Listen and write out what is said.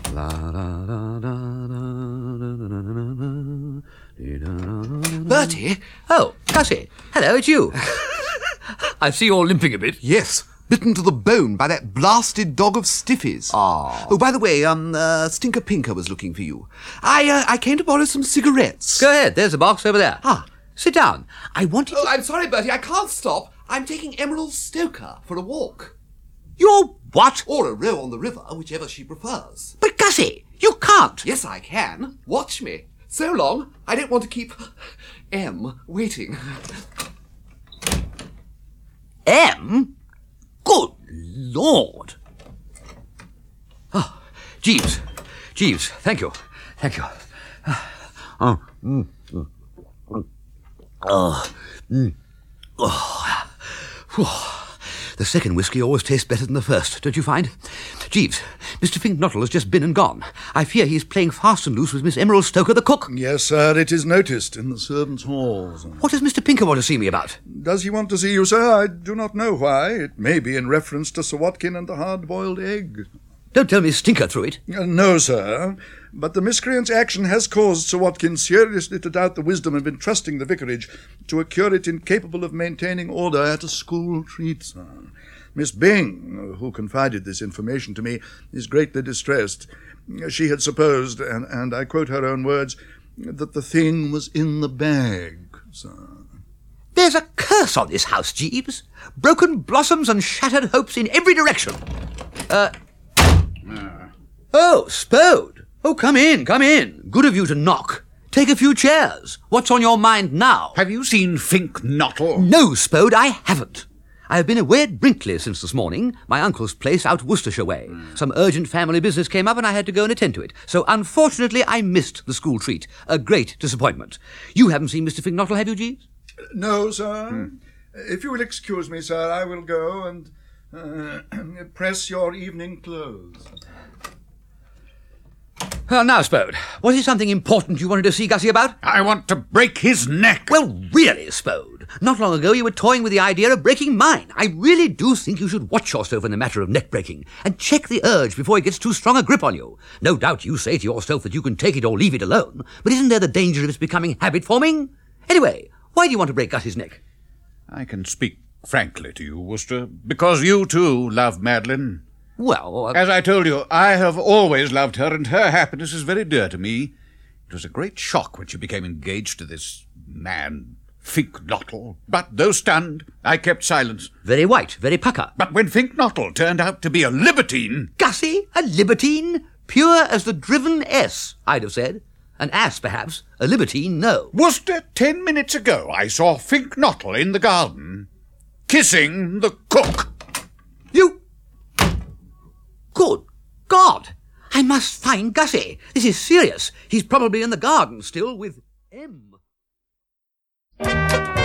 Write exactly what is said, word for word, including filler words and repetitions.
Bertie? Oh, Gussie. Hello, it's you. I see you're limping a bit. Yes, bitten to the bone by that blasted dog of Stiffy's. Ah. Oh, by the way, um, uh, Stinker Pinker was looking for you. I, uh, I came to borrow some cigarettes. Go ahead, there's a box over there. Ah. Sit down. I wanted to... Oh, I'm sorry, Bertie, I can't stop. I'm taking Emerald Stoker for a walk. You're what? Or a row on the river, whichever she prefers. But Gussie, you can't. Yes, I can. Watch me. So long, I don't want to keep M waiting. M? Good Lord. Oh, Jeeves. Jeeves, thank you. Thank you. Oh, mm, mm, mm. Oh, mm. Oh. Whew. The second whiskey always tastes better than the first, don't you find? Jeeves, Mister Finknottle has just been and gone. I fear he's playing fast and loose with Miss Emerald Stoker, the cook. Yes, sir, it is noticed in the servants' halls. What does Mister Pinker want to see me about? Does he want to see you, sir? I do not know why. It may be in reference to Sir Watkin and the hard-boiled egg. Don't tell me Stinker threw it. Uh, no, sir, but the miscreant's action has caused Sir Watkin seriously to doubt the wisdom of entrusting the vicarage to a curate incapable of maintaining order at a school treat, sir. Miss Byng, who confided this information to me, is greatly distressed. She had supposed, and, and I quote her own words, that the thing was in the bag, sir. There's a curse on this house, Jeeves. Broken blossoms and shattered hopes in every direction. Uh... Oh, Spode. Oh, come in, come in. Good of you to knock. Take a few chairs. What's on your mind now? Have you seen Finknottle? No, Spode, I haven't. I have been away at Brinkley since this morning, my uncle's place out Worcestershire way. Mm. Some urgent family business came up and I had to go and attend to it. So, unfortunately, I missed the school treat. A great disappointment. You haven't seen Mister Finknottle, have you, Jeeves? No, sir. Hmm. If you will excuse me, sir, I will go and uh, press your evening clothes. Well, now, Spode, was it something important you wanted to see Gussie about? I want to break his neck. Well, really, Spode. Not long ago you were toying with the idea of breaking mine. I really do think you should watch yourself in the matter of neck breaking and check the urge before it gets too strong a grip on you. No doubt you say to yourself that you can take it or leave it alone, but isn't there the danger of its becoming habit-forming? Anyway, why do you want to break Gussie's neck? I can speak frankly to you, Worcester, because you too love Madeline. Well, uh, as I told you, I have always loved her, and her happiness is very dear to me. It was a great shock when she became engaged to this man, Finknottle. But though stunned, I kept silence. Very white, very pucker. But when Finknottle turned out to be a libertine... Gussie, a libertine? Pure as the driven S, I'd have said. An ass, perhaps. A libertine, no. Worcester, ten minutes ago, I saw Finknottle in the garden, kissing the cook. You... Good God! I must find Gussie. This is serious. He's probably in the garden still with M.